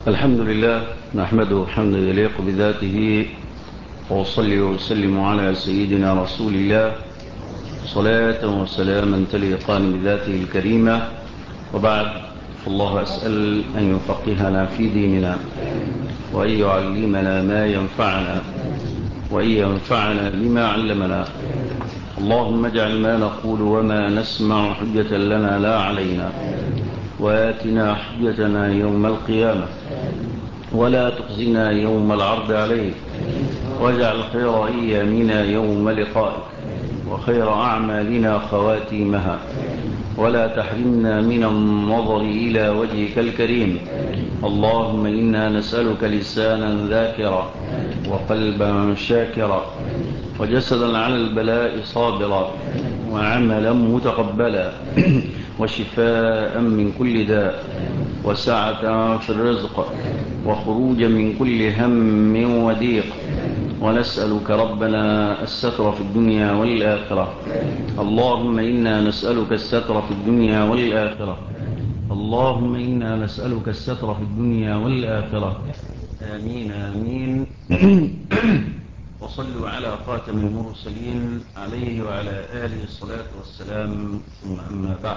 الحمد لله نحمده حمدا يليق بذاته، وأصلي وأسلم على سيدنا رسول الله صلاة وسلاما تليقان بذاته الكريمة. وبعد، فالله أسأل أن يفقهنا في ديننا، وأن يعلمنا ما ينفعنا، وأن ينفعنا بما علمنا. اللهم اجعل ما نقول وما نسمع حجة لنا لا علينا، وآتنا حجتنا يوم القيامة، ولا تخزنا يوم العرض عليك، واجعل خير أيامنا يوم لقائك، وخير أعمالنا خواتيمها، ولا تحرمنا من النظر إلى وجهك الكريم. اللهم إنا نسألك لسانا ذاكرا، وقلبا شاكرا، وجسدا على البلاء صابرا، وعملا متقبلا، وشفاء من كل داء، وسعة في الرزق، وخروجا من كل هم وضيق. ونسألك ربنا الستر في الدنيا والآخرة. اللهم إنا نسألك الستر في الدنيا والآخرة. اللهم إنا نسألك الستر في الدنيا والآخرة. آمين آمين. وصلوا على خاتم المرسلين عليه وعلى آله الصلاة والسلام، ثم أما بعد.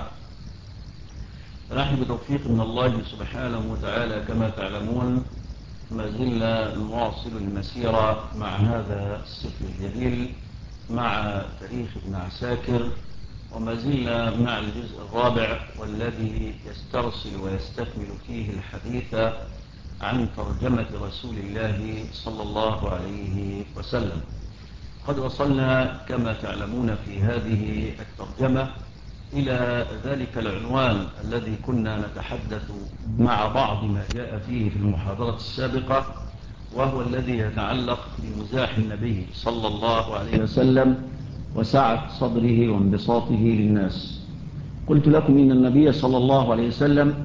نحن بتوفيق من الله سبحانه وتعالى كما تعلمون ما زلنا نواصل المسيرة مع هذا السفر الجليل، مع تاريخ ابن عساكر، وما زلنا مع الجزء الرابع والذي يسترسل ويستكمل فيه الحديث عن ترجمة رسول الله صلى الله عليه وسلم. قد وصلنا كما تعلمون في هذه الترجمة إلى ذلك العنوان الذي كنا نتحدث مع بعض ما جاء فيه في المحاضرة السابقة، وهو الذي يتعلق بمزاح النبي صلى الله عليه وسلم وسعة صدره وانبساطه للناس. قلت لكم إن النبي صلى الله عليه وسلم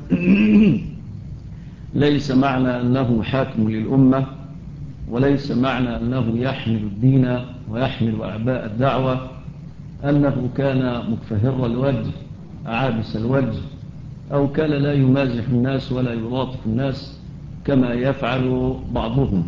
ليس معنى أنه حاكم للأمة، وليس معنى أنه يحمل الدين ويحمل أعباء الدعوة أنه كان مكفهر الوجه عابس الوجه، أو كان لا يمازح الناس ولا يلاطف الناس كما يفعل بعضهم.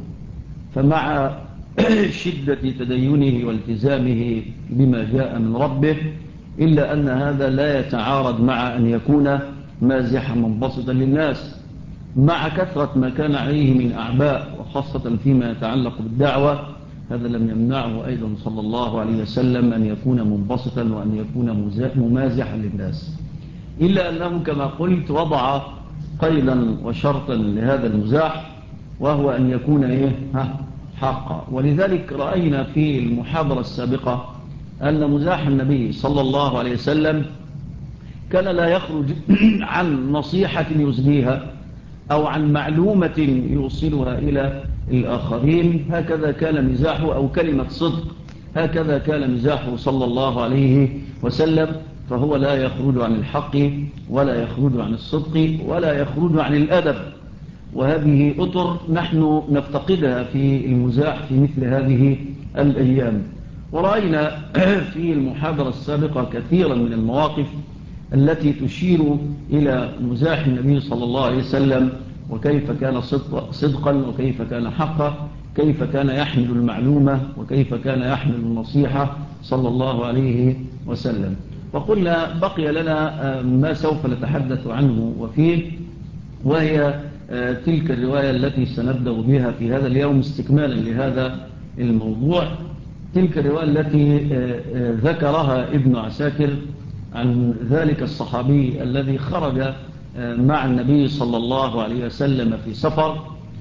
فمع شدة تدينه والتزامه بما جاء من ربه، إلا أن هذا لا يتعارض مع أن يكون مازحا منبسطا للناس، مع كثرة ما كان عليه من أعباء، وخاصة فيما يتعلق بالدعوة. هذا لم يمنعه أيضا صلى الله عليه وسلم أن يكون منبسطا وأن يكون ممازحا للناس، إلا أنه كما قلت وضع قيدا وشرطا لهذا المزاح، وهو أن يكون حقا. ولذلك رأينا في المحاضرة السابقة أن مزاح النبي صلى الله عليه وسلم كان لا يخرج عن نصيحة يزديها أو عن معلومة يوصلها إلى الآخرين. هكذا كان مزاحه، أو كلمة صدق، هكذا كان مزاحه صلى الله عليه وسلم. فهو لا يخرج عن الحق، ولا يخرج عن الصدق، ولا يخرج عن الأدب. وهذه أطر نحن نفتقدها في المزاح في مثل هذه الأيام. ورأينا في المحاضرة السابقة كثيرا من المواقف التي تشير إلى مزاح النبي صلى الله عليه وسلم، وكيف كان صدقا، وكيف كان حقا، كيف كان يحمل المعلومة، وكيف كان يحمل النصيحة صلى الله عليه وسلم. وقلنا بقي لنا ما سوف نتحدث عنه وفيه، وهي تلك الرواية التي سنبدأ بها في هذا اليوم استكمالا لهذا الموضوع. تلك الرواية التي ذكرها ابن عساكر عن ذلك الصحابي الذي خرج مع النبي صلى الله عليه وسلم في سفر.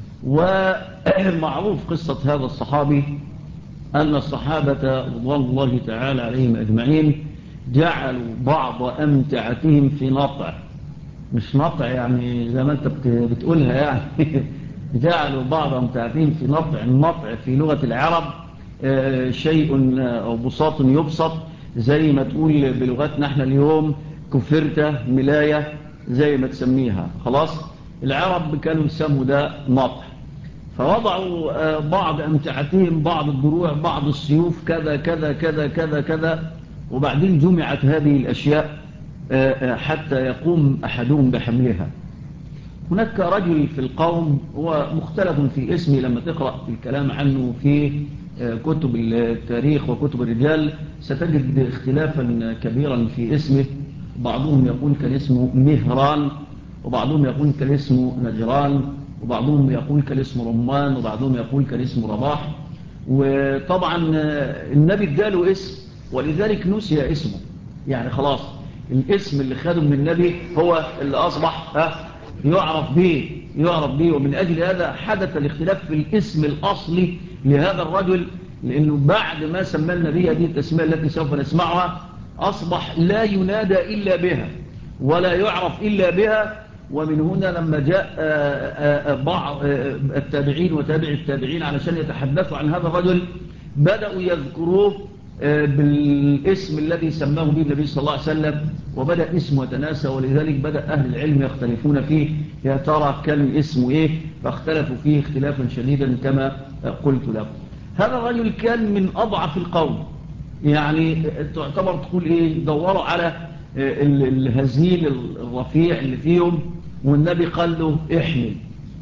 ومعروف قصة هذا الصحابي أن الصحابة رضوان الله تعالى عليهم أجمعين جعلوا بعض أمتعتهم في نطع، مش نطع يعني زي ما أنت بتقولها يعني جعلوا بعض أمتعتهم في نطع. النطع في لغة العرب شيء أو بساط يبسط، زي ما تقول بلغتنا احنا اليوم كفرتة ملاية زي ما تسميها. خلاص، العرب كانوا يسموا ده نطع. فوضعوا بعض أمتعتهم، بعض الدروع، بعض السيوف، كذا كذا كذا كذا كذا. وبعدين جمعت هذه الأشياء حتى يقوم أحدهم بحملها. هناك رجل في القوم هو مختلف في اسمه، لما تقرأ الكلام عنه في كتب التاريخ وكتب الرجال ستجد اختلافا كبيرا في اسمه. بعضهم يقول كان اسمه مهران، وبعضهم يقول كان اسمه نجران، وبعضهم يقول كان اسمه رمان، وبعضهم يقول كان اسمه رباح. وطبعا النبي اداله اسم ولذلك نسي اسمه، يعني خلاص الاسم اللي خده من النبي هو اللي أصبح يعرف به. ومن أجل هذا حدث الاختلاف في الاسم الأصلي لهذا الرجل، لأنه بعد ما سمى النبي هذه التسمية التي سوف نسمعها أصبح لا ينادى إلا بها ولا يعرف إلا بها. ومن هنا لما جاء بعض التابعين وتابع التابعين علشان يتحدثوا عن هذا الرجل بدأوا يذكروه بالاسم الذي سماه به النبي صلى الله عليه وسلم، وبدأ اسمه يتناسى. ولذلك بدأ أهل العلم يختلفون فيه، يا ترى كان اسمه إيه؟ فاختلفوا فيه اختلافا شديدا كما قلت لكم. هذا الرجل كان من أضعف القوم، يعني تعتبر تقول إيه، دوروا على الهزيل الرفيع اللي فيهم، والنبي قال له احمل.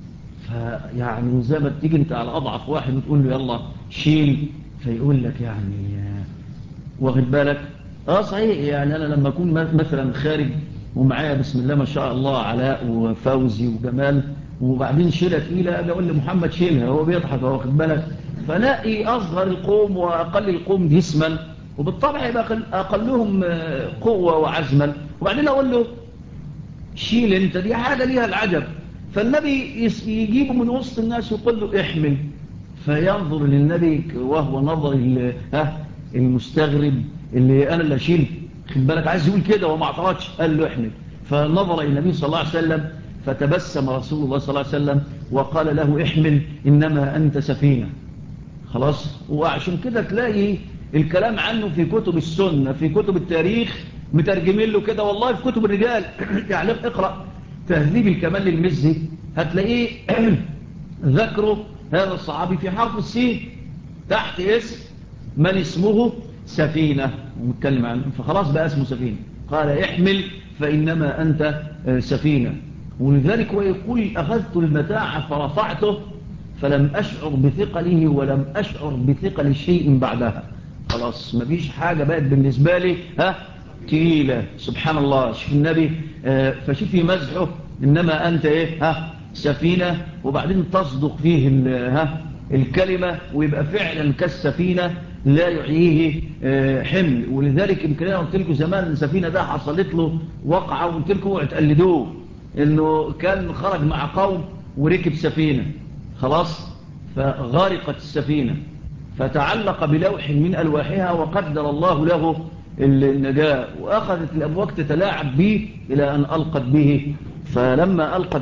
فيعني زي ما تيجي انت على أضعف واحد وتقول له يلا شيل، فيقول لك يعني واخد بالك. صحيح، يعني أنا لما أكون مثلا خارج ومعايا بسم الله ما شاء الله علاء وفوزي وجمال، وبعدين شيلة تقيلة أجي أقول لمحمد شيلها، هو بيضحك واخد بالك. فلاقي أصغر القوم وأقل القوم جسما وبالطبع يبقى أقلهم قوة وعزما، وبعدين أقول له شيل انت، دي حاجة ليها العجب. فالنبي يجيبه من وسط الناس ويقول له احمل، فينظر للنبي وهو نظر المستغرب اللي انا اللي اشيل، خد بالك عايز يقول كده وما اعترضش، قال له احمل. فنظر الى النبي صلى الله عليه وسلم فتبسم رسول الله صلى الله عليه وسلم وقال له احمل انما انت سفينة. خلاص. وعشان كده تلاقي الكلام عنه في كتب السنة في كتب التاريخ مترجمين له كده، والله في كتب الرجال يعني اقرأ تهذيب الكمال للمزي هتلاقيه ذكروا هذا الصحابي في حرف السين تحت اسم من اسمه سفينة ومتكلم عنه، فخلاص بقى اسمه سفينة. قال احمل فإنما أنت سفينة. ولذلك هو يقول أخذت المتاع فرفعته فلم أشعر بثقله ولم أشعر بثقل شيء بعدها. خلاص مفيش حاجة بقت بالنسبة لي تقيلة. سبحان الله. شوف النبي فشوفي مزحه إنما أنت سفينة، وبعدين تصدق فيه الكلمة ويبقى فعلا كالسفينة لا يعيه حمل. ولذلك يمكن أنا قلت لكم زمان السفينة ده حصلت له وقعة وقلت لكم اتقلدوه، إنه كان خرج مع قوم وركب سفينة خلاص، فغارقت السفينة فتعلق بلوح من ألواحها وقدر الله له النجاة، وأخذت الأمواج تتلاعب به إلى أن ألقت به. فلما ألقت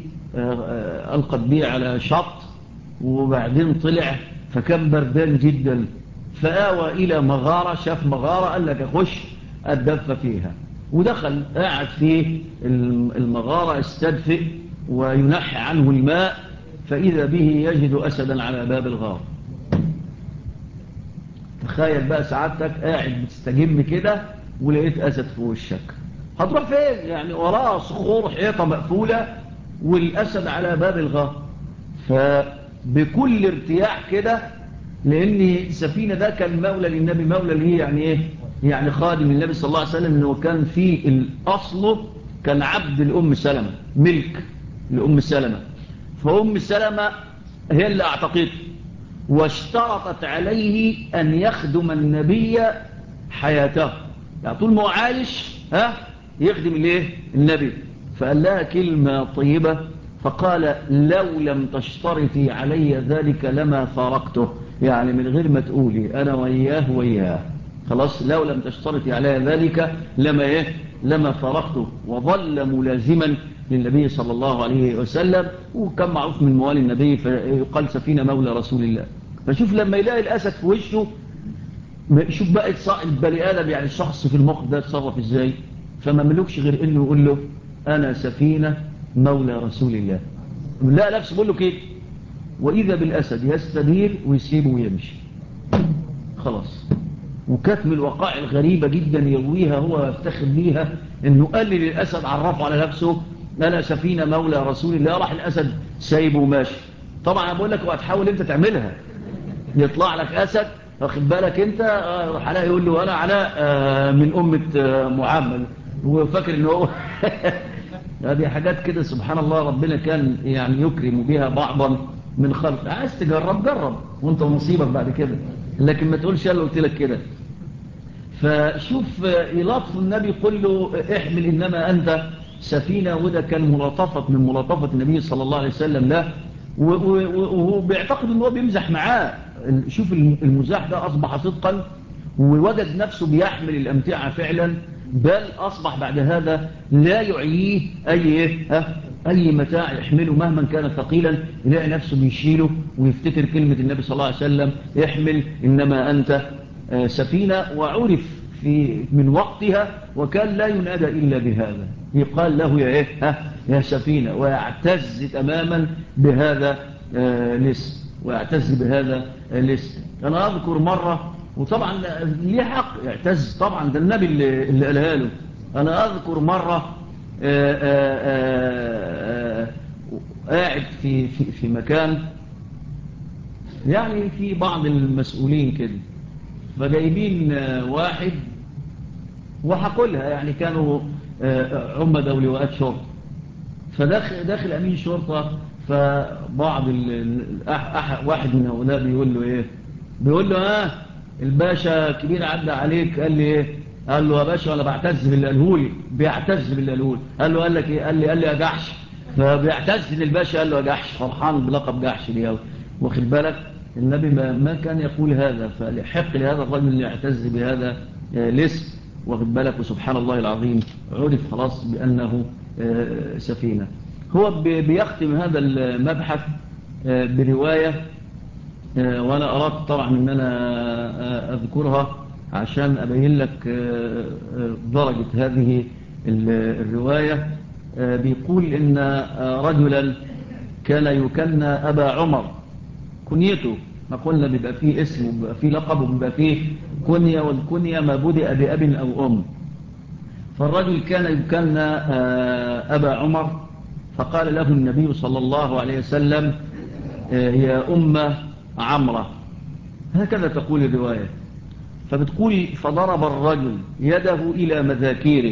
به على شط وبعدين طلع فكان بردان جدا، فآوى إلى مغارة، شاف مغارة قال لك أخش أدف فيها، ودخل قاعد في المغارة استدفئ وينحي عنه الماء، فإذا به يجد أسدا على باب الغار. تخيل بقى سعادتك قاعد بتستجم كده ولقيت أسد في وشك، هتروح فين؟ يعني وراه صخور حيطة مقفولة والأسد على باب الغار. فبكل ارتياح كده، لأن السفينة ده كان مولى للنبي، مولى ليه يعني إيه؟ يعني خادم النبي صلى الله عليه وسلم، إنه كان في الأصل كان عبد الأم سلمة، ملك لأم سلمة، فأم سلمة هي اللي أعتقته واشترطت عليه أن يخدم النبي حياته، يعني طول ما هو عايش يخدم النبي. فقال لها كلمة طيبة فقال لو لم تشترطي علي ذلك لما فارقته، يعني من غير ما تقولي أنا وياه خلاص، لو لم تشترطي علي ذلك لما فارقته. وظل ملازما للنبي صلى الله عليه وسلم، وكان معروف من موالي النبي، فيقال سفينة مولى رسول الله. فشوف لما يلاقي الأسد في وشه، شوف بقى البني آدم يعني الشخص في الموقف ده يتصرف ازاي. فما ملوكش غير انه يقول له انا سفينة مولى رسول الله. لا نفسه بقول له كده، واذا بالاسد يستدير ويسيبه ويمشي خلاص. وكانت من الوقائع الغريبة جدا يرويها هو يفتخر بيها، انه قال للاسد عرفه على نفسه أنا سفينة مولى رسول الله، راح الأسد سايبه وماشي. طبعا بقول لك وهتحاول أنت تعملها، يطلع لك أسد واخد بالك أنت، راح علاء يقول له أنا علاء من أمة محمد، وفاكر إن هو هذه حاجات كده سبحان الله، ربنا كان يعني يكرم بها بعضا من خلق. عايز تجرب جرب وانت ونصيبك بعد كده، لكن ما تقولش انا قلت لك كده. فشوف يلطف النبي يقول له احمل انما انت سفينة، وده كان ملاطفة من ملاطفة النبي صلى الله عليه وسلم له، وهو بيعتقد ان هو بيمزح معاه. شوف المزاح ده اصبح صدقا، ووجد نفسه بيحمل الامتعة فعلا، بل اصبح بعد هذا لا يعيه اي متاع يحمله مهما كان ثقيلا، يلاقي نفسه بيشيله ويفتكر كلمة النبي صلى الله عليه وسلم احمل انما انت سفينة. وعرف من وقتها، وكان لا ينادى إلا بهذا، يقال له يا سفينة، ويعتز تماما بهذا الاسم، ويعتز بهذا الاسم. أنا أذكر مرة، وطبعا ليه حق يعتز طبعا، ده النبي اللي قالها له. أنا أذكر مرة قاعد في مكان، يعني في بعض المسؤولين كده، فجايبين واحد، وحقولها يعني كانوا عمدة ولواءات شرطة، فداخل أمين شرطة، فبعض واحد من هؤلاء بيقول له بيقول له الباشا كبير عدى عليك، قال لي قال له يا باشا أنا بعتز باللي قالهولي، بيعتز باللي قالهولي. قال لك قال لي يا جحش، فبيعتز ان الباشا قال له يا جحش، فرحان بلقب جحش دي، واخد بالك. النبي ما كان يقول هذا، فلحق لهذا الرجل اللي يعتز بهذا الاسم، واخد بالك. وسبحان الله العظيم عرف خلاص بأنه سفينة. هو بيختم هذا المبحث برواية، وأنا أردت طبعا أن أنا أذكرها عشان أبين لك درجة هذه الرواية. بيقول إن رجلا كان يكنى أبا عمر، كنيته، ما قلنا بيبقى فيه اسم وبيبقى فيه لقب وبيبقى فيه كنية، والكنية ما بدأ بأب أو أم. فالرجل كان يكنى أبا عمر، فقال له النبي صلى الله عليه وسلم يا أم عمرة، هكذا تقول الرواية. فبتقول فضرب الرجل يده إلى مذاكيره،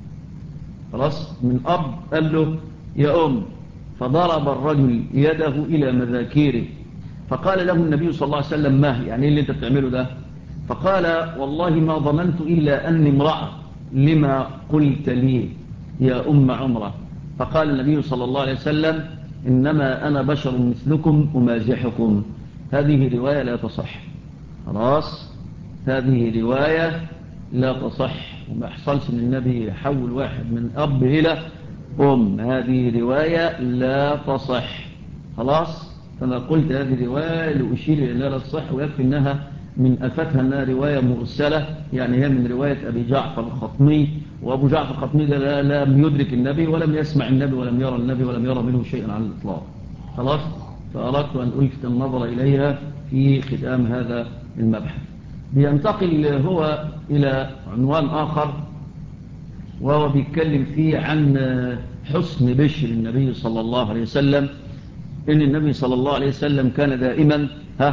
خلاص من أب قال له يا أم، فضرب الرجل يده إلى مذاكيره، فقال له النبي صلى الله عليه وسلم ما يعني اللي انت بتعمله ده؟ فقال والله ما ظننت إلا أني امرأة، لما قلت لي يا أم عمرة؟ فقال النبي صلى الله عليه وسلم إنما أنا بشر مثلكم أمازحكم. هذه رواية لا تصح، خلاص، هذه رواية لا تصح، وما يحصلش ان النبي يحول واحد من أب إلى أم، هذه رواية لا تصح، خلاص. فما قلت هذه رواية لأشير إلى لا تصح، ويكفي أنها من أفتها أنها رواية مرسلة، يعني هي من رواية أبي جعفر الخطمي، وأبو جعفر الخطمي ده لم يدرك النبي ولم يسمع النبي ولم يرى النبي ولم يرى منه شيئا على الإطلاق، خلاص. فأردت أن ألفت النظر إليها في ختام هذا المبحث. بينتقل هو إلى عنوان آخر، وهو بيتكلم فيه عن حسن بشر النبي صلى الله عليه وسلم، إن النبي صلى الله عليه وسلم كان دائما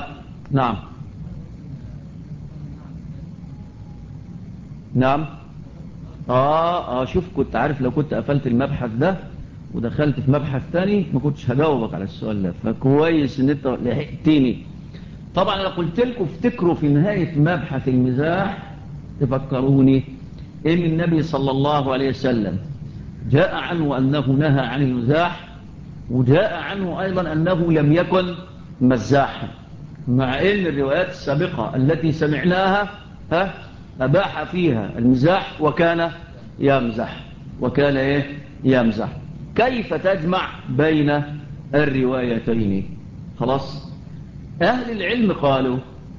نعم شوف، كنت عارف لو كنت قفلت المبحث ده ودخلت في مبحث تاني ما كنتش هجاوبك على السؤال ده، فكويس ان انت لحقتني. طبعا انا قلت لكم افتكروا في نهاية مبحث المزاح، تفكروني ان النبي صلى الله عليه وسلم جاء عنه انه نهى عن المزاح، وجاء عنه ايضا انه لم يكن مزاحا، مع ان الروايات السابقة التي سمعناها أباح فيها المزاح وكان يمزح، وكان يمزح. كيف تجمع بين الروايتين؟ خلاص، أهل العلم قالوا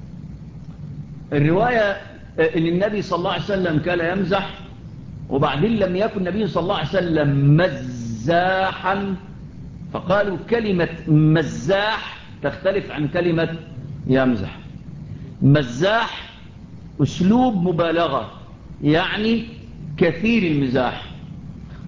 الرواية إن النبي صلى الله عليه وسلم كان يمزح، وبعدين لم يكن النبي صلى الله عليه وسلم مزاحا، فقالوا كلمة مزاح تختلف عن كلمة يمزح. مزاح أسلوب مبالغة، يعني كثير المزاح،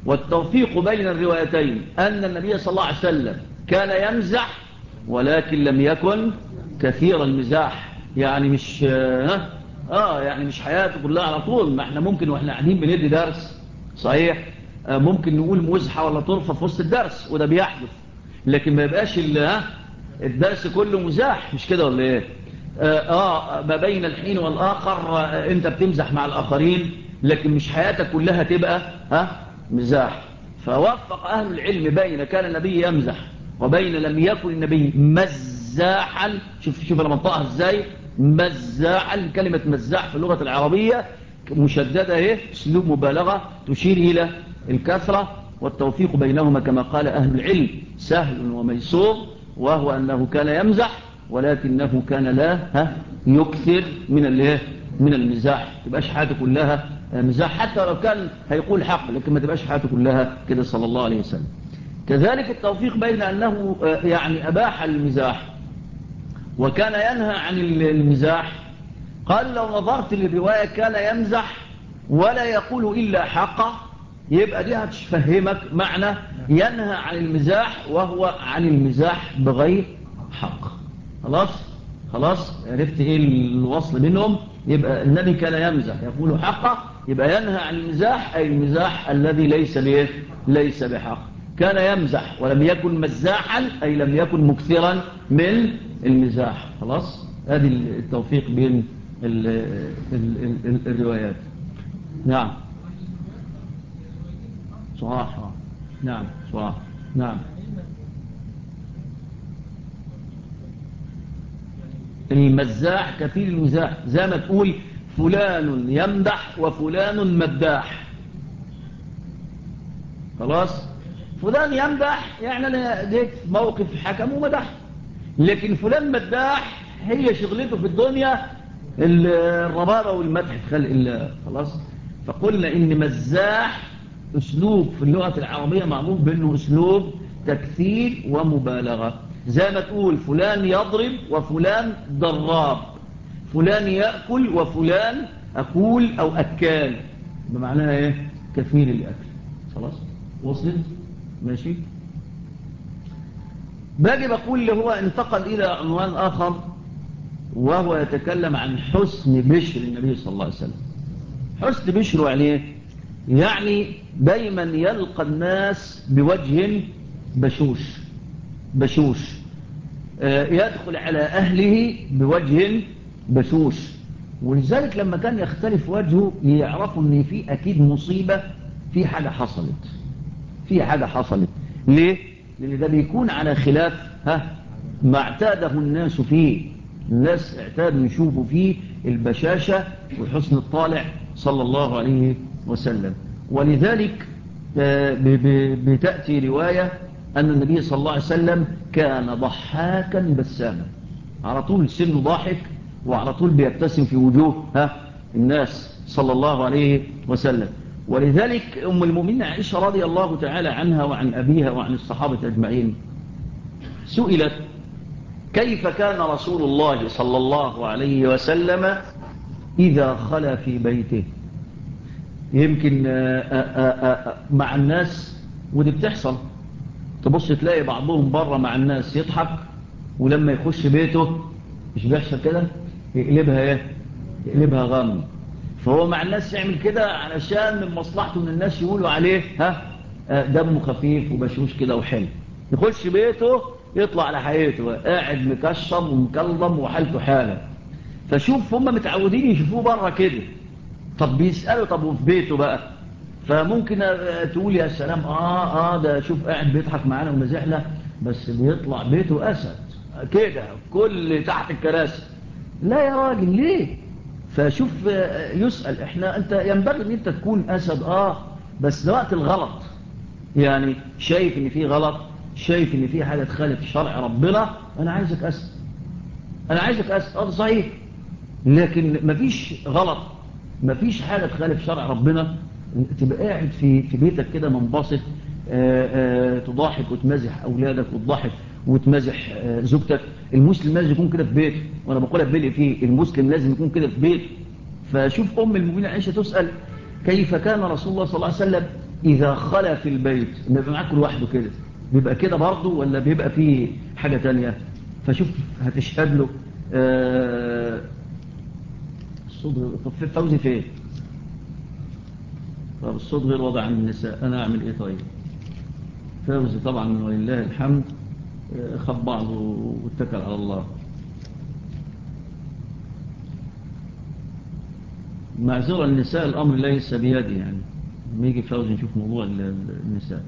والتوفيق بين الروايتين أن النبي صلى الله عليه وسلم كان يمزح ولكن لم يكن كثير المزاح. يعني مش يعني مش حياته كلها على طول. ما احنا ممكن واحنا قاعدين بندي درس صحيح ممكن نقول مزحة ولا طرفة في وسط الدرس، وده بيحدث، لكن ما يبقاش الدرس كله مزاح. مش كده ولا ايه؟ ما بين الحين والآخر انت بتمزح مع الآخرين، لكن مش حياتك كلها تبقى مزاح. فوفق أهل العلم بين كان النبي يمزح وبين لم يكن النبي مزاحا. شوف انا منطقها ازاي، مزاحا. كلمة مزاح في اللغة العربية مشددة ايه، اسلوب مبالغة تشير الى الكثرة. والتوفيق بينهما كما قال أهل العلم سهل وميسور، وهو أنه كان يمزح ولكنه كان لا يكثر من المزاح. تبقاش حياته كلها مزاح، حتى لو كان هيقول حق، لكن ما تبقاش حياته كلها كده صلى الله عليه وسلم. كذلك التوفيق بين أنه يعني أباح المزاح وكان ينهى عن المزاح. قال لو نظرت للرواية كان يمزح ولا يقول إلا حقا، يبقى دي هتفهمك معنى ينهى عن المزاح وهو عن المزاح بغير حق. خلاص عرفت ايه الوصل بينهم؟ يبقى النبي كان يمزح يقول حقا، يبقى ينهى عن المزاح أي المزاح الذي ليس بحق. كان يمزح ولم يكن مزاحا أي لم يكن مكثرا من المزاح. خلاص، هذه التوفيق بين الروايات. نعم صح. نعم صح. نعم المزاح كثير المزاح، زي ما تقول فلان يمدح وفلان مداح. خلاص، فلان يمدح يعني انا ديك موقف حكم ومدح، لكن فلان مداح هي شغلته في الدنيا الربابة والمدح في خلق الله. خلاص، فقلنا ان مزاح اسلوب في اللغة العربية معروف بانه اسلوب تكثير ومبالغة. زي ما تقول فلان يضرب وفلان ضراب، فلان يأكل وفلان أكول أو أكال، بمعناها ايه؟ كثير الأكل. خلاص وصلت؟ ماشي. باجي بقول اللي هو انتقل إلى عنوان آخر، وهو يتكلم عن حسن بشر النبي صلى الله عليه وسلم. حسن بشره يعني ايه؟ يعني دايما يلقى الناس بوجه بشوش يدخل على أهله بوجه بشوش. ولذلك لما كان يختلف وجهه يعرفوا ان في اكيد مصيبة، في حاجة حصلت. ليه؟ لان ده بيكون على خلاف ما اعتاده الناس فيه. الناس اعتادوا يشوفوا فيه البشاشة وحسن الطالع صلى الله عليه وسلم. ولذلك بتأتي رواية أن النبي صلى الله عليه وسلم كان ضحاكا بساما، على طول سنه ضاحك وعلى طول بيبتسم في وجوه الناس صلى الله عليه وسلم. ولذلك أم المؤمنين عائشة رضي الله تعالى عنها وعن أبيها وعن الصحابة أجمعين سئلت كيف كان رسول الله صلى الله عليه وسلم إذا خلا في بيته. يمكن مع الناس ودي بتحصل، تبص تلاقي بعضهم بره مع الناس يضحك، ولما يخش بيته مش بيحصل كده، يقلبها غم. فهو مع الناس يعمل كده علشان من مصلحته ان الناس يقولوا عليه دمه خفيف وبشوش كده وحلو. يخش بيته يطلع على حياته قاعد مكشم ومكلم وحالته حالة. فشوف هم متعودين يشوفوه بره كده، طب بيسألوا طب وفي بيته بقى؟ فممكن تقول يا سلام ده شوف قاعد بيضحك معانا ومزحنا، بس بيطلع بيته أسد كده كل تحت الكراسي. لا يا راجل ليه؟ فشوف يسأل انت ينبغي ان انت تكون أسد بس ده وقت الغلط، يعني شايف ان في غلط، شايف ان في حاجة تخالف شرع ربنا، انا عايزك أسد، ده صحيح، لكن مفيش غلط، مفيش حاجة تخالف شرع ربنا تبقى قاعد في بيتك كده منبسط، تضاحك وتمازح أولادك وتضاحك وتمازح زوجتك. المسلم لازم يكون كده في بيته، وأنا بقولها ببلق فيه، المسلم لازم يكون كده في بيته. فشوف أم المؤمنين عائشة تسأل كيف كان رسول الله صلى الله عليه وسلم إذا خلى في البيت بيبقى معاك لوحده كده، بيبقى كده برضه ولا بيبقى فيه حاجة تانية؟ فشوف هتشهد له الصوت. طب في فوزي فين؟ طب الصوت غير وضع عن النساء، أنا أعمل إيه طيب؟ فوزي طبعا ولله الحمد خب بعضه واتكل على الله. معذرة النساء الأمر ليس بيدي يعني، نيجي فوزي نشوف موضوع النساء.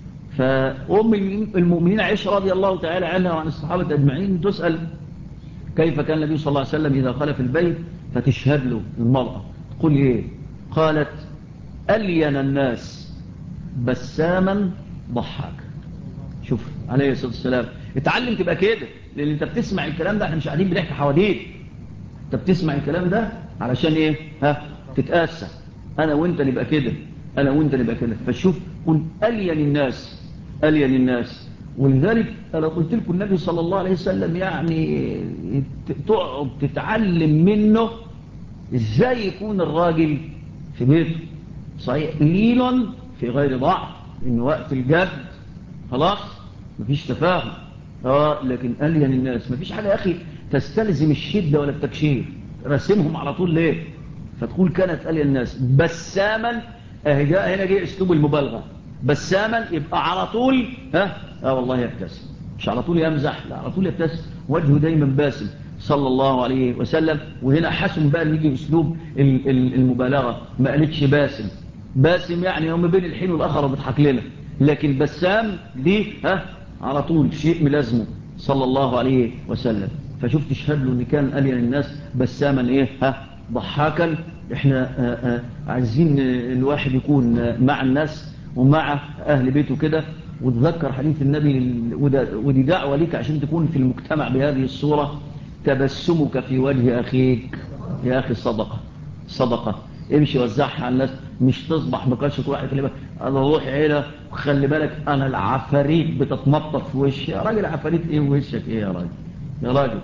فأم المؤمنين عائشة رضي الله تعالى عنها وعن الصحابة أجمعين تسأل كيف كان النبي صلى الله عليه وسلم إذا خلى في البيت، فتشهد له المرأة تقول إيه؟ قالت ألين الناس بساما ضحك. شوف عليه الصلاة والسلام اتعلم تبقى كده، لأن انت بتسمع الكلام ده، احنا مش قاعدين بنحكي حواديت، انت بتسمع الكلام ده علشان ايه؟ تتأسى. انا وانت نبقى كده، انا وانت نبقى كده. فشوف كن ألين الناس، ألين الناس. ولذلك انا قلت لكم النبي صلى الله عليه وسلم يعني تقعد تتعلم منه ازاي يكون الراجل في بيته صحيح لين في غير ضعف، ان وقت الجد خلاص مفيش تفاهم. لكن ألين الناس مفيش حاجة يا أخي تستلزم الشدة ولا التكشير، رسمهم على طول ليه؟ فتقول كانت ألين الناس بساما. هنا جاء اسلوب المبالغة، بساما يبقى على طول والله يبتسم، مش على طول يمزح، لا على طول يبتسم، وجهه دايما باسم صلى الله عليه وسلم. وهنا حسن بقى يجي اسلوب المبالغة، ما قالتش باسم. باسم يعني هم بين الحين والآخر بتضحك لنا، لكن بسام دي على طول شيء ملازمه صلى الله عليه وسلم. فشوف تشهد له ان كان ألين الناس بساما ضحاكا. احنا عايزين الواحد يكون مع الناس ومع اهل بيته كده، وتذكر حديث النبي، ودي دعوة لك عشان تكون في المجتمع بهذه الصورة. تبسمك في وجه اخيك يا اخي صدقة، صدقة. امشي وزعها على الناس، مش تصبح بكرشة واحد كلمة انا روح عيلة وخلي بالك انا العفاريت بتتمطط في وشي. يا راجل عفاريت ايه ووشك ايه يا راجل، يا راجل.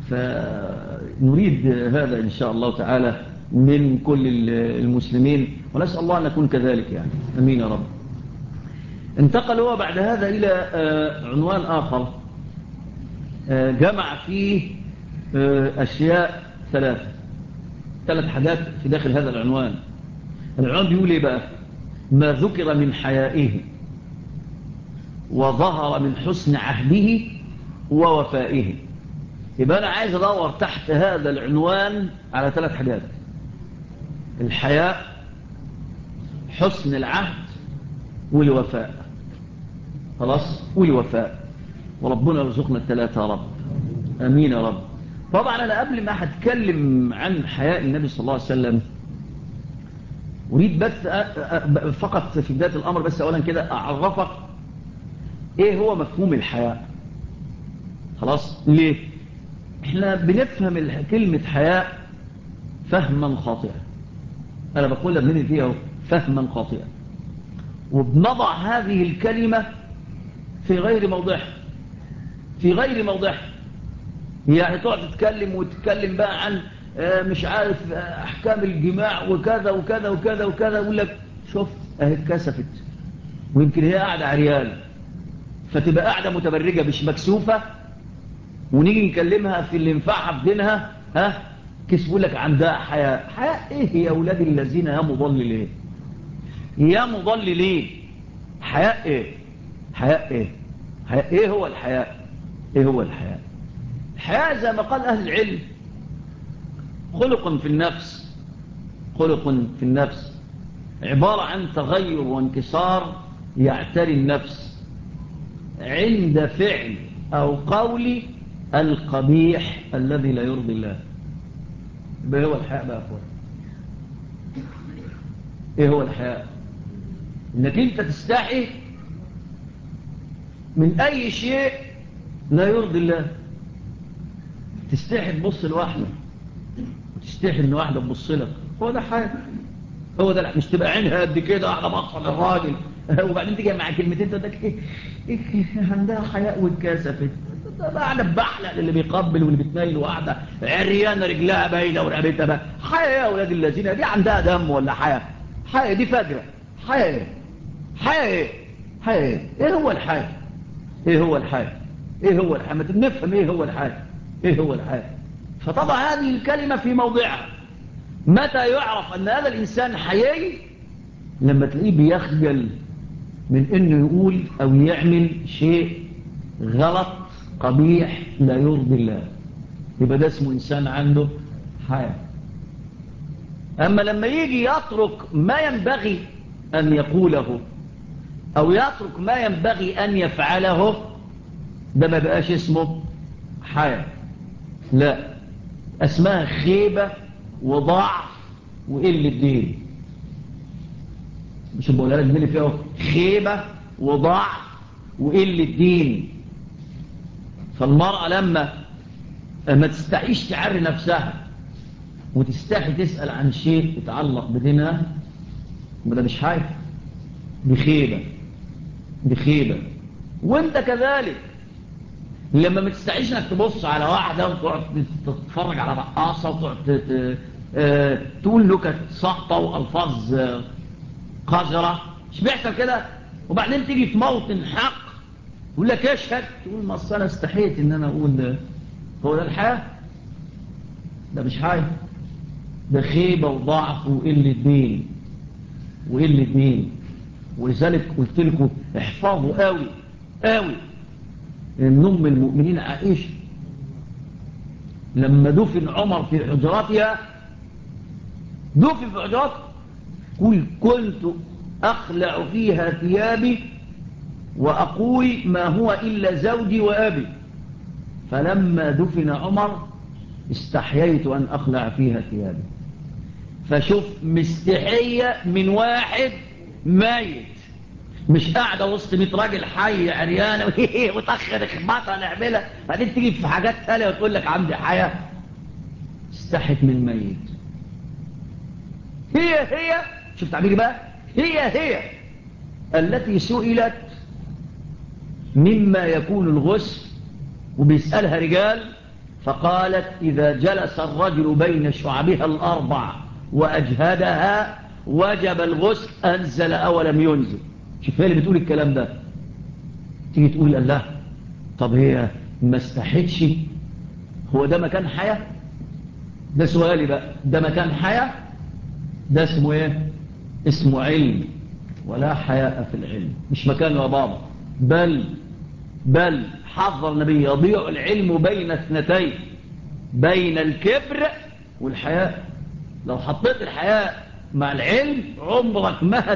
فنريد هذا ان شاء الله تعالى من كل المسلمين، ونسأل الله ان نكون كذلك يعني، امين يا رب. انتقل هو بعد هذا الى عنوان اخر جمع فيه اشياء ثلاث حاجات في داخل هذا العنوان. العنوان بيقول ايه بقى؟ ما ذكر من حيائه وظهر من حسن عهده ووفائه. يبقى أنا عايز أدور تحت هذا العنوان على ثلاث حاجات: الحياء، حسن العهد، والوفاء. خلاص، والوفاء. وربنا يرزقنا الثلاثة يا رب، أمين يا رب. طبعا أنا قبل ما هتكلم عن حياء النبي صلى الله عليه وسلم أريد بس فقط في بداية الأمر بس أولا كده أعرفك إيه هو مفهوم الحياء. خلاص، ليه؟ إحنا بنفهم كلمة حياء فهما خاطئا. أنا بقول لابنني فيها فهما خاطئا، وبنضع هذه الكلمة في غير موضعها، في غير موضعها. يعني تقعد تتكلم وتتكلم بقى عن مش عارف أحكام الجماع وكذا وكذا وكذا وكذا، يقول لك شوف اهي اتكسفت، ويمكن هي قاعدة عريانة، فتبقى قاعدة متبرجة مش مكسوفة، ونيجي نكلمها في اللي ينفعها في دينها كسبوا لك عندها حياء. حياء ايه يا اولاد الذين؟ يا مضللين، يا مضللين. حياء ايه؟ حياء ايه؟ حياء ايه هو الحياء؟ ايه هو الحياء؟ الحياء زي ما قال اهل العلم خلق في النفس، خلق في النفس، عبارة عن تغير وانكسار يعتري النفس عند فعل أو قول القبيح الذي لا يرضي الله. ايه هو الحياء بقى يا أخوان؟ ايه هو الحياء؟ انك انت تستحي من اي شيء لا يرضي الله. تستحي تبص لواحدة، وتستحي ان واحدة تبص لك. هو ده حياء، هو ده. مش تبقى عينها قد كده على مقصد الراجل وبعدين تيجي مع كلمتين تقولك ايه عندها حياء واتكسفت. قاعده بحلق اللي بيقبل واللي بتنيل، وقاعده عريانه رجلها باينه ورقبتها باينه. حياء يا اولاد الذين، دي عندها دم ولا حياء؟ حياء دي فجره. حياء حياة ايه؟ ايه هو الحياة؟ ايه هو الحياة؟ ايه هو الحياة؟ ما نفهم ايه هو الحياة؟ ايه هو الحياة؟ فطبعا هذه الكلمة في موضعها. متى يعرف ان هذا الانسان حيي؟ لما تلاقيه بيخجل من انه يقول او يعمل شيء غلط قبيح لا يرضي الله، يبقى ده اسمه انسان عنده حياة. اما لما يجي يترك ما ينبغي ان يقوله او يترك ما ينبغي ان يفعله، ده ما بقاش اسمه حياة، لا، اسمها خيبة وضعف وقلة دين. مش بقولها لك دين فيه خيبة وضعف وقلة دين. فالمرأة لما ما تستحيش تعري نفسها وتستحي تسأل عن شيء يتعلق بدينها، ده مش حاجة، دي خيبة. وانت كذلك لما ما تستحيش انك تبص على واحدة وتقعد تتفرج على رقاصة وتقعد تقول نكت ساقطة والفاظ قذرة، مش بيحصل كده؟ وبعدين تيجي في موطن حق يقول لك اشهد، تقول ما اصل انا استحيت ان انا اقول ده. هو ده الحياة؟ ده مش حاجة، ده خيبة وضعف وقلة دين. ولذلك قلت لكم احفظوا قوي ان ام المؤمنين عائشة لما دفن عمر في حجراتها، قل كنت اخلع فيها ثيابي واقول ما هو الا زوجي وابي، فلما دفن عمر استحييت ان اخلع فيها ثيابي. فشوف مستحية من واحد ميت، مش قاعدة وسط 100 راجل حي عريانة وتأخر اخبطها نعملها، بعدين تيجي في حاجات تانية وتقول لك عندي حياة. استحت من الميت. هي شوف تعبيري بقى، هي التي سئلت مما يكون الغسل وبيسألها رجال، فقالت إذا جلس الرجل بين شعبها الأربع وأجهدها وجب الغسل أنزل أو لم ينزل. شوف هي اللي بتقول الكلام ده. تيجي تقول الله، طب هي ما استحتش؟ هو ده مكان حياة؟ ده سؤالي بقى، ده مكان حياة؟ ده اسمه ايه؟ اسمه علم، ولا حياء في العلم، مش مكان يا بابا. بل حذر النبي يضيع العلم بين اثنتين، بين الكبر والحياء. لو حطيت الحياء مع العلم عمرك ما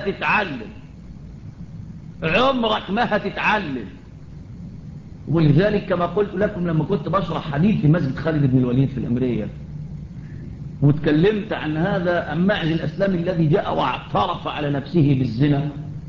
هتتعلم. ولذلك كما قلت لكم لما كنت بشرح حديث في مسجد خالد بن الوليد في الأمرية، واتكلمت عن هذا، عن معز الأسلام الذي جاء واعترف على نفسه بالزنا،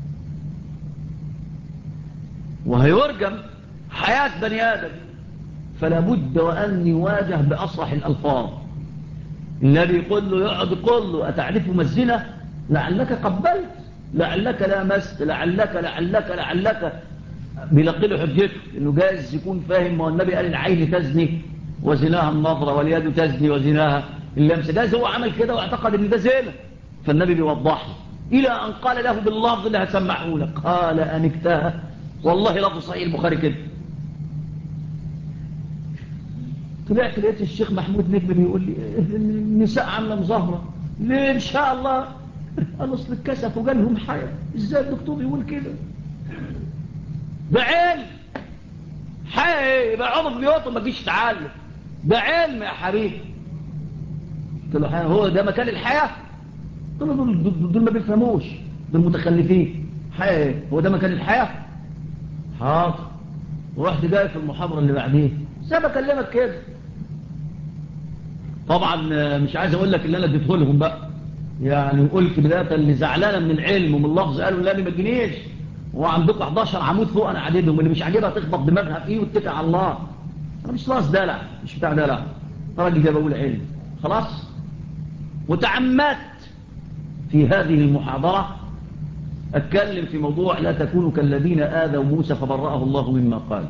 وهيرجم حياة بني آدم، فلا بد وأن يواجه بأصرح الألفاظ. الذي يقول له يقعد يقول له أتعرف ما الزنا؟ لعلك قبلت، لعلك لامست، لعلك بيلقي له حجته انه جايز يكون فاهم. ما النبي قال العين تزني وزناها النظرة، واليد تزني وزناها اللمس. جايز هو عمل كده واعتقد ان ده زنا، فالنبي بيوضح له الى ان قال له باللفظ اللي هسمعه لك، قال انكتها، والله لفظ صحيح البخاري كده. طلعت لقيت الشيخ محمود نجم بيقول لي النساء عامله مظاهره ليه ان شاء الله؟ قال اصل اتكسف وجالهم حياه. ازاي الدكتور يقول كده؟ ده علم. حياه يبقى عضو في بيوته ما تجيش تعلم، ده علم يا حبيبي. قلت له حياه هو ده مكان الحياه؟ قلت له دول ما بيفهموش، دول متخلفين. حياه هو ده مكان الحياه؟ حاضر. ورحت جاي في المحاضره اللي بعديه زي ما بكلمك كده. طبعا مش عايز اقول لك اللي انا اديته لهم بقى، يعني قلت بدايه اللي زعلانه من العلم ومن اللفظ قالوا لا ما تجينيش، وعندكم 11 عمود فوق انا عددهم، اللي مش عاجبها تخبط دماغها فيه واتكل على الله. انا مش راس دلع، مش بتاع دلع، راجل جاي بقول علم خلاص. وتعمدت في هذه المحاضره اتكلم في موضوع لا تكونوا كالذين آذوا موسى فبرأه الله مما قال.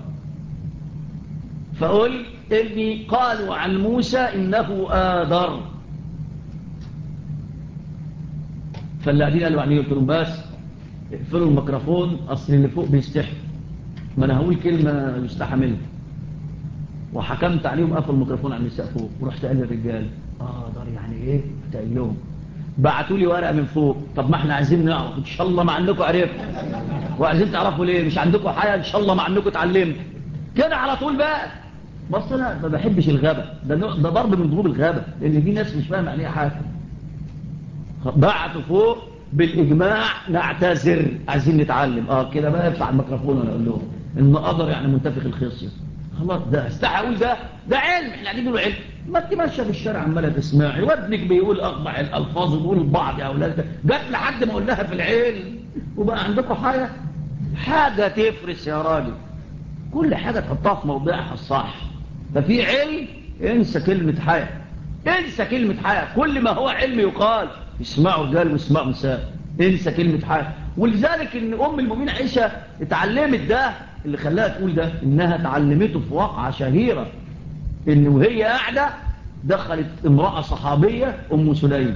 فقل إني قالوا عن موسى إنه آذر، فالذين قالوا عنه قلت لهم بس اقفلوا الميكروفون اصل اللي فوق بيستحي، ما انا هقول كلمه يستحى منها. وحكمت عليهم قفل الميكروفون على النساء فوق، ورحت قال للرجال اقدر يعني ايه قايل لهم. بعتوا لي ورقه من فوق، طب ما احنا عايزين نعرف ان شاء الله ما عندكم عرفتوا، وعايزين تعرفوا ليه مش عندكم حاجه ان شاء الله ما عندكم اتعلمت كده على طول بقى. بص انا ما بحبش الغبا ده ضرب من ضروب الغبا، لان في ناس مش فاهمه عليها حاجه. بعتوا فوق بالاجماع نعتذر عايزين نتعلم كده بقى. ارفع الميكروفون وانا اقول لهم ان قدر يعني منتفخ الخصيه. خلاص ده استحى اقول ده علم، احنا قاعدين نقول علم. ما تمشى في الشارع عماله تسمعي وابنك بيقول اقبع الالفاظ ويقول بعض يا اولاد، جت لحد ما اقول لها في العلم وبقى عندكم حاجه تفرس يا راجل. كل حاجه تحطها في موضعها الصح. ففي علم انسى كلمه حياه، انسى كلمه حياه. كل ما هو علم يقال اسمعوا رجال واسمعوا نساء، انسى كلمه حياه. ولذلك ان ام المؤمنين عائشه اتعلمت ده، اللي خلاها تقول ده انها اتعلمته في واقعه شهيره، ان وهي قاعده دخلت امراه صحابيه ام سليم.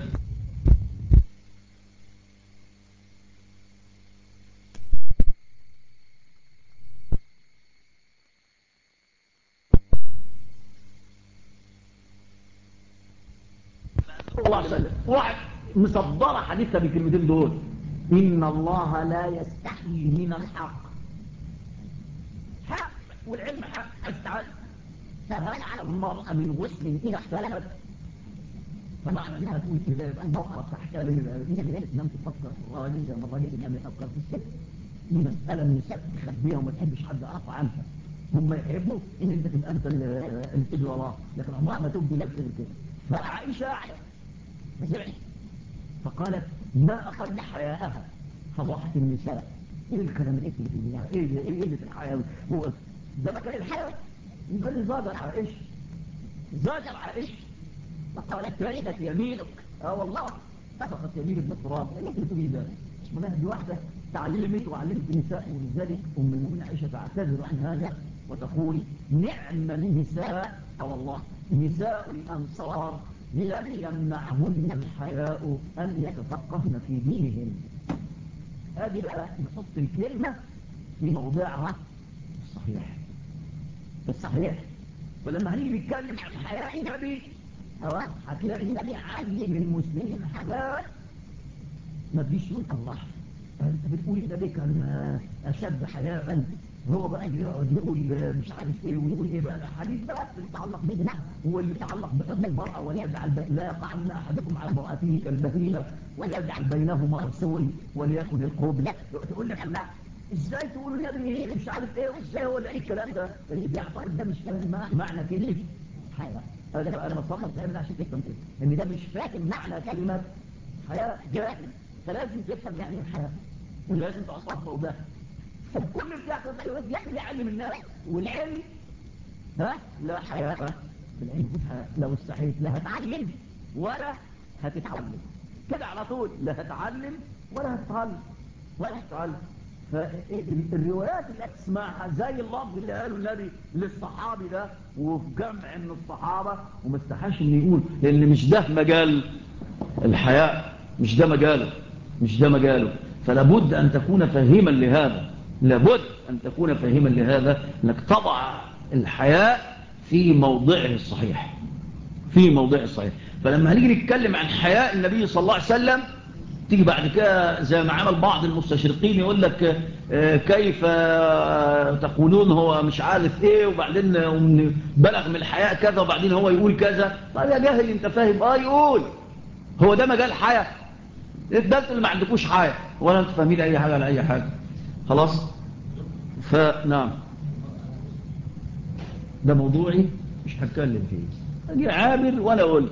الله عليه وسلم واحد مصدره حديثها بالكلمتين دول، ان الله لا يستحيي من الحق. حق والعلم حق تعالى. فهل على المرأة من غسل إذا احتلمت؟ فمعنى لها تقول كده يبقى المرأة تحتل إذا لذلك لم تفكر الراجل زي ما الراجل لم يفكر في الست. دي مسألة من الست تخبيها وما تحبش حد يعرف عنها. هم يحبوا إن أنت تبقى أنت اللي تجري وراه، لكن عمرها ما تبدي نفسك كده. فعائشة زعلت فقالت ما أقل حياءها فضحت النساء. إيه الكلام اللي في الدنيا؟ إيه اللي في الحياة؟ هو ده مكان الحياة؟ يقول زاجر عائشة، زاجر عائشة وقالت تريدت يمينك. والله فقط يمين ابن التراب. لكن تريد اسمها دي واحدة تعلمت وعلمت النساء، ولذلك أم المؤمنين عائشة تعتذر عن هذا وتقول نعم النساء والله نساء الأنصار لم يمنعهن الحياء أن يتفقهن في دينهم. هذه بقى نحط الكلمة في موضعها الصحيح. ولما هنيجي نتكلم عن حياء النبي هتلاقي النبي علم المسلمين حاجات ما تجيش تقول الله انت بتقول النبي كان اشد حياء، هو بقى يقعد يقول مش عارف ايه ويقول ايه بقى. الحديث بقى اللي يتعلق بنا واللي يتعلق بحضن المرأة وليجعل لا يقعن احدكم على امرأته كالبهيمة وليجعل بينهما رسول وليكن القبلة. تقول لك لا ازاي تقولوا النبي مش عارف ايه وازاي هو ايه الكلام ده اللي بيعتقد ده مش فاهم معنى كلمة حياة. انا بفكر تعمل عشان تفهم كده ان ده مش فاهم معنى كلمة حياة جاهل، فلازم تفهم يعني الحياة ولازم تعصبه وده. فكل اللي يعلم الناس والعلم لا حياة بالعلم لو استحيت لا هتعلم ولا هتتعلم كده على طول، لا هتعلم ولا هتتعلم. فالروايات اللي تسمعها زي اللفظ اللي قاله النبي للصحابي ده وفي جمع من الصحابة وما استحاش ان يقول، لان مش ده مجال الحياء، مش ده مجاله. فلابد ان تكون فاهما لهذا، لابد ان تكون فاهما لهذا انك تضع الحياء في موضعه الصحيح، فلما هنيجي نتكلم عن حياء النبي صلى الله عليه وسلم تيجي بعد كده زي ما عمل بعض المستشرقين يقول لك كيف تقولون هو مش عارف ايه وبعدين بلغ من الحياء كذا وبعدين هو يقول كذا. طيب يا جاهل انت فاهم يقول هو ده مجال حياة؟ ده اللي ما عندكوش حياة ولا انت فاهمين اي حاجة على اي حاجة. خلاص فنعم ده موضوعي مش هتكلم فيه، اجي عابر ولا قلت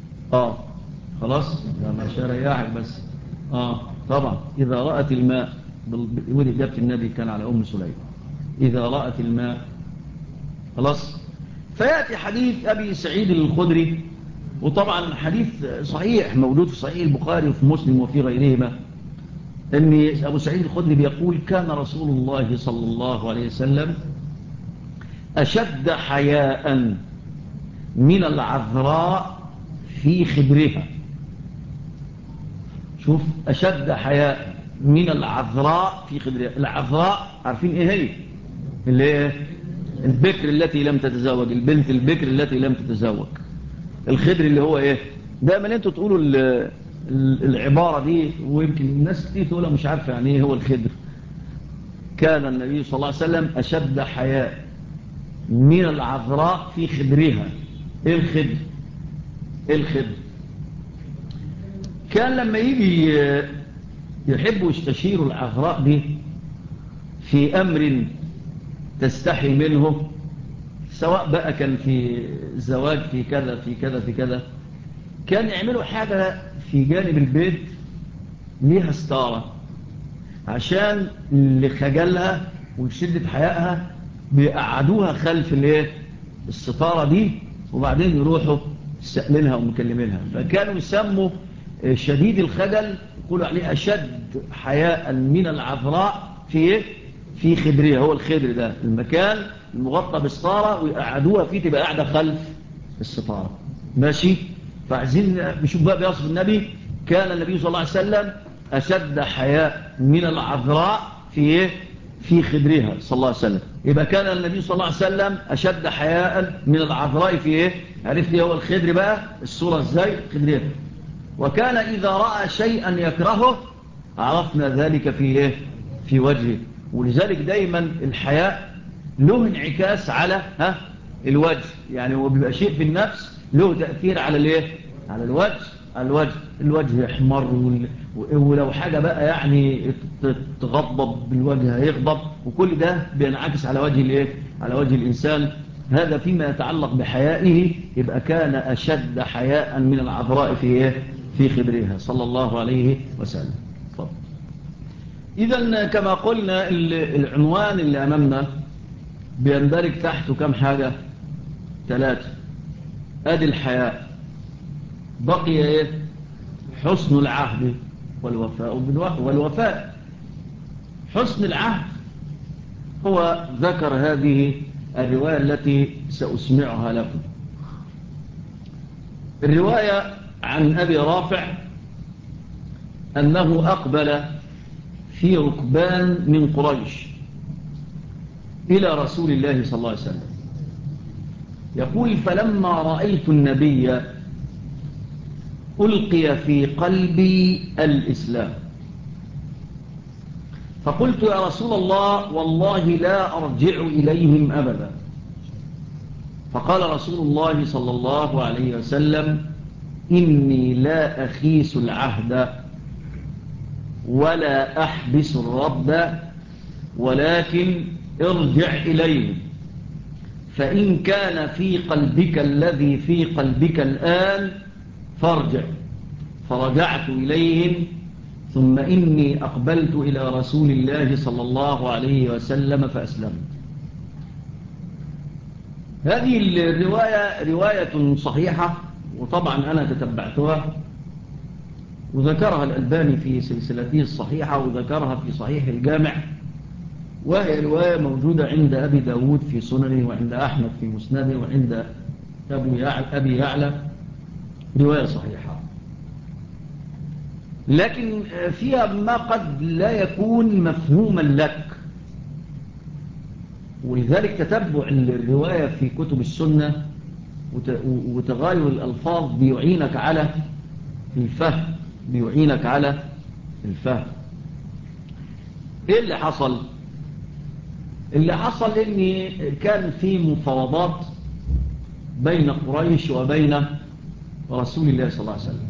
خلاص ده مش هريحك بس. طبعا إذا رأت الماء ودي إجابة النبي كان على أم سليم، إذا رأت الماء خلاص. فيأتي حديث أبي سعيد الخدري، وطبعا حديث صحيح موجود في صحيح البخاري وفي مسلم وفي غيرهما، أن أبو سعيد الخدري بيقول كان رسول الله صلى الله عليه وسلم أشد حياء من العذراء في خدرها. شوف أشد حياء من العذراء في خدرها. العذراء عارفين ايه هي؟ اللي هي البكر التي لم تتزوج، البنت البكر التي لم تتزوج. الخدر اللي هو ايه؟ دائما انتوا تقولوا العبارة دي، ويمكن الناس كتير تقولها مش عارفة يعني ايه هو الخدر. كان النبي صلى الله عليه وسلم أشد حياء من العذراء في خدرها. ايه الخدر؟ ايه الخدر؟ كان لما يجي يحبوا يستشيروا العذراء دي في أمر تستحي منه، سواء بقى كان في زواج، في كذا في كذا في كذا، كان يعملوا حاجة في جانب البيت ليها ستارة، عشان اللي خجلها وشدة حيائها بيقعدوها خلف الستارة دي، وبعدين يروحوا سألينها ومكلمينها. فكانوا يسموا شديد الخجل، يقولوا عليه أشد حياء من العذراء في خدرها. هو الخدر ده المكان المغطى بالستارة ويقعدوها فيه، تبقى قاعدة خلف الستارة. ماشي؟ فعايزين نشوف بقى بيصف النبي. كان النبي صلى الله عليه وسلم أشد حياء من العذراء في خدرها صلى الله عليه وسلم. يبقى كان النبي صلى الله عليه وسلم أشد حياء من العذراء في عرفت هو الخدر بقى الصورة ازاي؟ خدرها. وكان إذا رأى شيئا يكرهه عرفنا ذلك في وجهه. ولذلك دايما الحياء له انعكاس على الوجه، يعني هو بيبقى شيء في النفس له تأثير على على الوجه يحمر، ولو حاجة بقى يعني تغضب بالوجه هيغضب، وكل ده بينعكس على وجه على وجه الإنسان. هذا فيما يتعلق بحيائه. يبقى كان أشد حياء من العذراء في خدرها صلى الله عليه وسلم. إذن كما قلنا العنوان اللي أمامنا بيندرج تحته كم حاجة؟ 3. أدي الحياء. بقي حسن العهد والوفاء. حسن العهد هو ذكر هذه الرواية التي سأسمعها لكم. الرواية عن أبي رافع أنه أقبل في ركبان من قريش إلى رسول الله صلى الله عليه وسلم. يقول: فلما رأيت النبي ألقي في قلبي الإسلام، فقلت: يا رسول الله والله لا أرجع إليهم أبدا. فقال رسول الله صلى الله عليه وسلم: إني لا أخيس العهد ولا أحبس الرد، ولكن ارجع إليهم، فإن كان في قلبك الذي في قلبك الآن فارجع. فرجعت إليهم، ثم إني أقبلت إلى رسول الله صلى الله عليه وسلم فأسلمت. هذه الرواية رواية صحيحة، وطبعا أنا تتبعتها، وذكرها الألباني في سلسلته الصحيحة، وذكرها في صحيح الجامع، وهي رواية موجودة عند أبي داود في سننه، وعند أحمد في مسنده، وعند أبي يعلى. رواية صحيحة، لكن فيها ما قد لا يكون مفهوما لك، ولذلك تتبع الرواية في كتب السنة وتغاير الألفاظ بيعينك على الفهم. إيه اللي حصل؟ اللي حصل إن كان في مفاوضات بين قريش وبين رسول الله صلى الله عليه وسلم،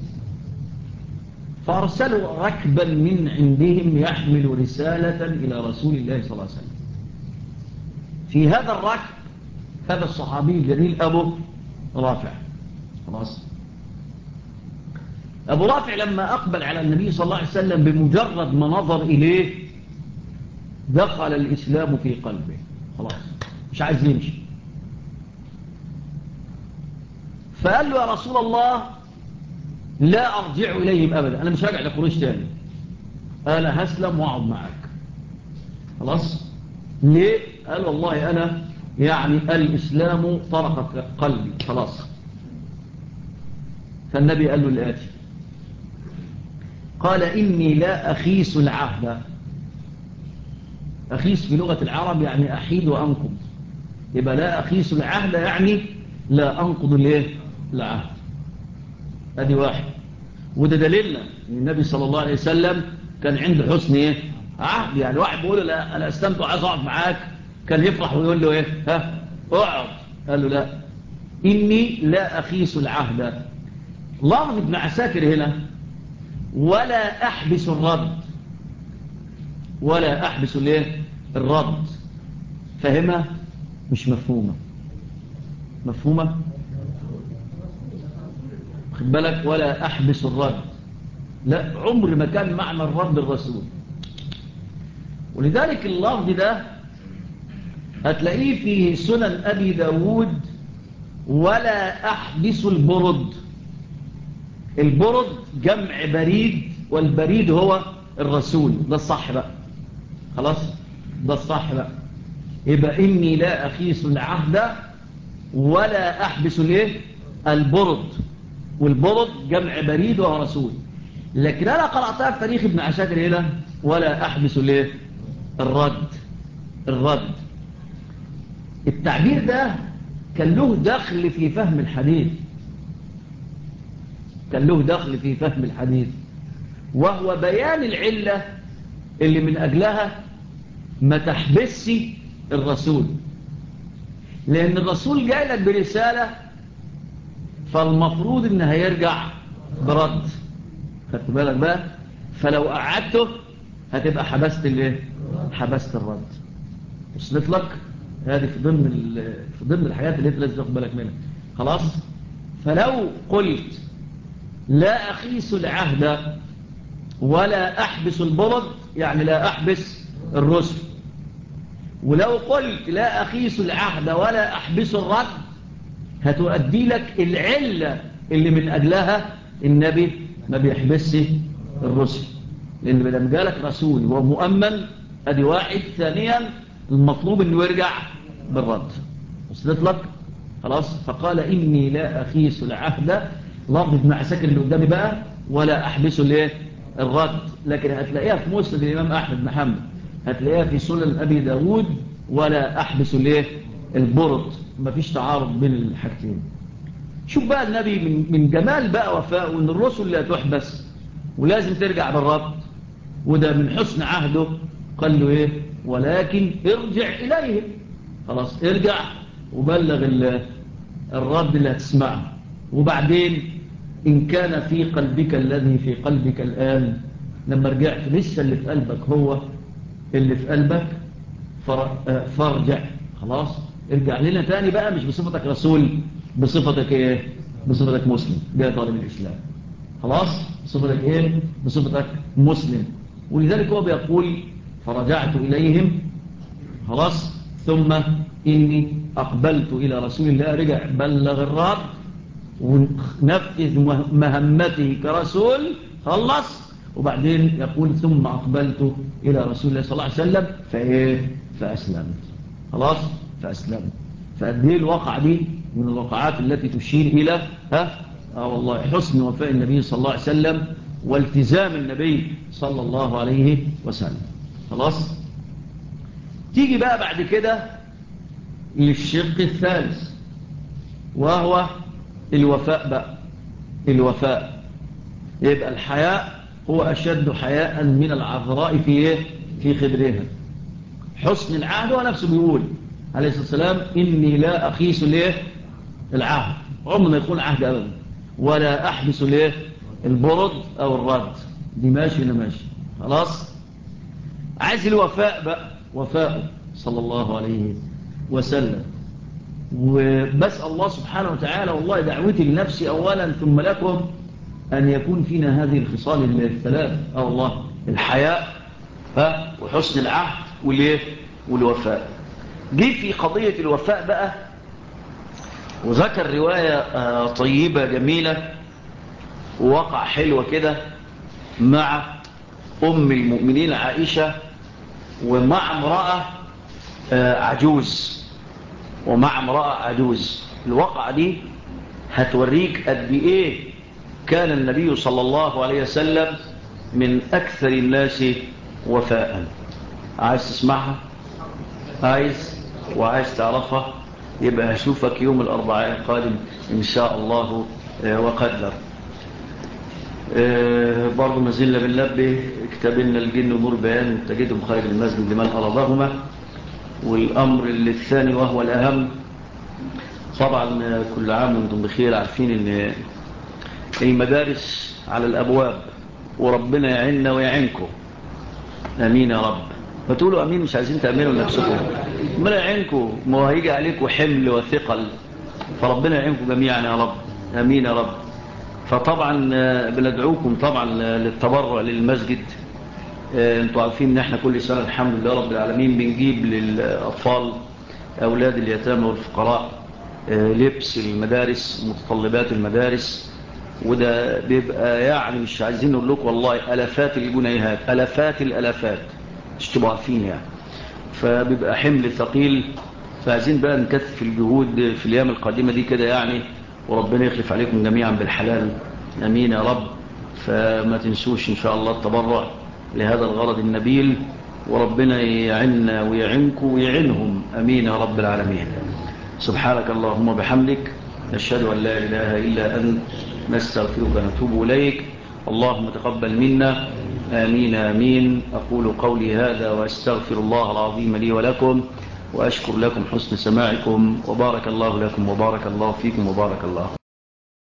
فأرسلوا ركبا من عندهم يحمل رسالة إلى رسول الله صلى الله عليه وسلم. في هذا الركب هذا الصحابي الجليل أبو رافع. خلاص، أبو رافع لما أقبل على النبي صلى الله عليه وسلم بمجرد ما نظر إليه دخل الإسلام في قلبه. خلاص مش عايز يمشي. فقال له: يا رسول الله لا أرجع إليهم أبدا، أنا مش راجع لقريش تاني، أنا هسلم وأقعد معك. خلاص. ليه؟ قال: والله أنا يعني الإسلام طرقت قلبي خلاص. فالنبي قال له الآتي: قال إني لا أخيس العهد. أخيس في لغة العرب يعني أحيد وأنقض، يبقى لا أخيس العهد يعني لا أنقض العهد. هذه واحد. وده دليلنا ان النبي صلى الله عليه وسلم كان عنده حسن عهد. يعني واحد بيقول له لا انا استمتع عايز اقعد معاك، كان يفرح ويقول له اقعد. قال له لا، اني لا اخيس العهد. لفظ ابن عساكر هنا ولا احبس الرد، ولا احبس الرد. فهمها مش مفهومه؟ مفهومه؟ خد بالك، ولا احبس الرد، لا، عمر ما كان معنى الرد الرسول. ولذلك اللفظ ده هتلاقيه في سنن أبي داود، ولا أحبس البرد. البرد جمع بريد، والبريد هو الرسول. ده الصح بقى، خلاص، ده الصح بقى. يبقى إني لا أخيس العهد ولا أحبس البرد، والبرد جمع بريد وهو رسول. لكن أنا قرأتها في تاريخ ابن عساكر هنا ولا أحبس الرد. التعبير ده كان له دخل في فهم الحديث، كان له دخل في فهم الحديث، وهو بيان العلة اللي من أجلها ما تحبسش الرسول. لأن الرسول جاي لك برسالة، فالمفروض إنه هيرجع برد. خدت بالك بقى؟ فلو قعدته هتبقى حبست الرد. وصلت لك؟ هذه في ضمن الحاجات اللي انت لازم تاخد بالك منها. خلاص. فلو قلت لا أخيس العهد ولا أحبس البرد، يعني لا أحبس الرسل. ولو قلت لا أخيس العهد ولا أحبس الرد، هتؤدي لك العلة اللي من أجلها النبي ما بيحبسش الرسل. لأن بدل جالك رسول ومؤمن، أدي واحد. ثانيا المطلوب أنه يرجع بالرد. وصلت لك؟ خلاص. فقال إني لا أخيس العهد، لفظ ابن عساكر اللي قدامي بقى، ولا أحبس الرد. لكن هتلاقيها في مسند الإمام أحمد بن حنبل، هتلاقيها في سنن أبي داود ولا أحبس البرد. مفيش تعارض بين الحاجتين. شوف بقى النبي من جمال بقى وفاءه ان الرسل لا تحبس ولازم ترجع بالرد، وده من حسن عهده. قال له ولكن ارجع إليهم. خلاص، ارجع وبلغ الرد اللي هتسمعه. وبعدين إن كان في قلبك الذي في قلبك الآن، لما رجعت لسه اللي في قلبك هو اللي في قلبك، فارجع. خلاص، ارجع لنا تاني بقى، مش بصفتك رسول، بصفتك بصفتك مسلم جاء طالب الإسلام. خلاص، بصفتك بصفتك مسلم. ولذلك هو بيقول فرجعت إليهم. خلاص. ثم إني أقبلت إلى رسول الله، رجع بلغ الرب ونفذ مهمته كرسول، خلص. وبعدين يقول ثم أقبلت إلى رسول الله صلى الله عليه وسلم فأسلمت. خلاص، فأسلمت. فأدي الواقع دي من الواقعات التي تشير إلى والله حسن وفاء النبي صلى الله عليه وسلم والتزام النبي صلى الله عليه وسلم. خلاص. تيجي بقى بعد كده للشق الثالث، وهو الوفاء بقى. الوفاء يبقى الحياء هو أشد حياء من العذراء في خدرها. حسن العهد هو نفسه بيقول عليه الصلاة والسلام إني لا أخيس العهد، عمر ما يكون عهد أبدا، ولا أحبس البرد أو الرد. دي ماشي ولا ماشي؟ خلاص. عايز الوفاء بقى، وفاء صلى الله عليه وسلم. وبسأل الله سبحانه وتعالى، والله دعوتي لنفسي أولا ثم لكم، أن يكون فينا هذه الخصال الثلاث. الله، الحياء وحسن العهد والوفاء. جي في قضية الوفاء بقى، وذكر رواية طيبة جميلة ووقع حلوة كده مع أم المؤمنين عائشة، ومع امرأة عجوز، ومع امرأة عجوز. الواقعة دي هتوريك قد ايه كان النبي صلى الله عليه وسلم من أكثر الناس وفاء. عايز تسمعها؟ وعايز تعرفها؟ يبقى هشوفك يوم الأربعاء القادم إن شاء الله وقدر. برضو ما زلنا بنلبه كتابنا الجن ونور بيان تجدهم خير المسجد لمن أرادهما. والأمر الثاني وهو الأهم، طبعا كل عام وانتم بخير، عارفين ان المدارس على الأبواب، وربنا يعيننا ويعينكم. أمين يا رب. فتقولوا أمين، مش عايزين تأمنوا لنفسكم، ما يعينكم، ما هو هيجي عليكم حمل وثقل، فربنا يعينكم جميعا يا رب. أمين يا رب. فطبعا بندعوكم طبعا للتبرع للمسجد. انتوا عارفين ان احنا كل سنة الحمد لله رب العالمين بنجيب للأطفال أولاد اليتامى والفقراء لبس المدارس، متطلبات المدارس، وده بيبقى يعني مش عايزين نقول لكم والله ألفات الجنيهات، ألفات الألفات، مش تبقوا عارفين يعني. فبيبقى حمل ثقيل، فعايزين بقى نكثف الجهود في الأيام القادمة دي كده يعني، وربنا يخلف عليكم جميعا بالحلال. أمين يا رب. فما تنسوش إن شاء الله التبرع لهذا الغرض النبيل، وربنا يعيننا ويعينكم ويعينهم. أمين يا رب العالمين. سبحانك اللهم بحمدك، نشهد أن لا إله إلا أنت، نستغفرك ونتوب إليك. اللهم تقبل منا. آمين آمين. أقول قولي هذا وأستغفر الله العظيم لي ولكم، وأشكر لكم حسن سماعكم، وبارك الله لكم وبارك الله فيكم وبارك الله.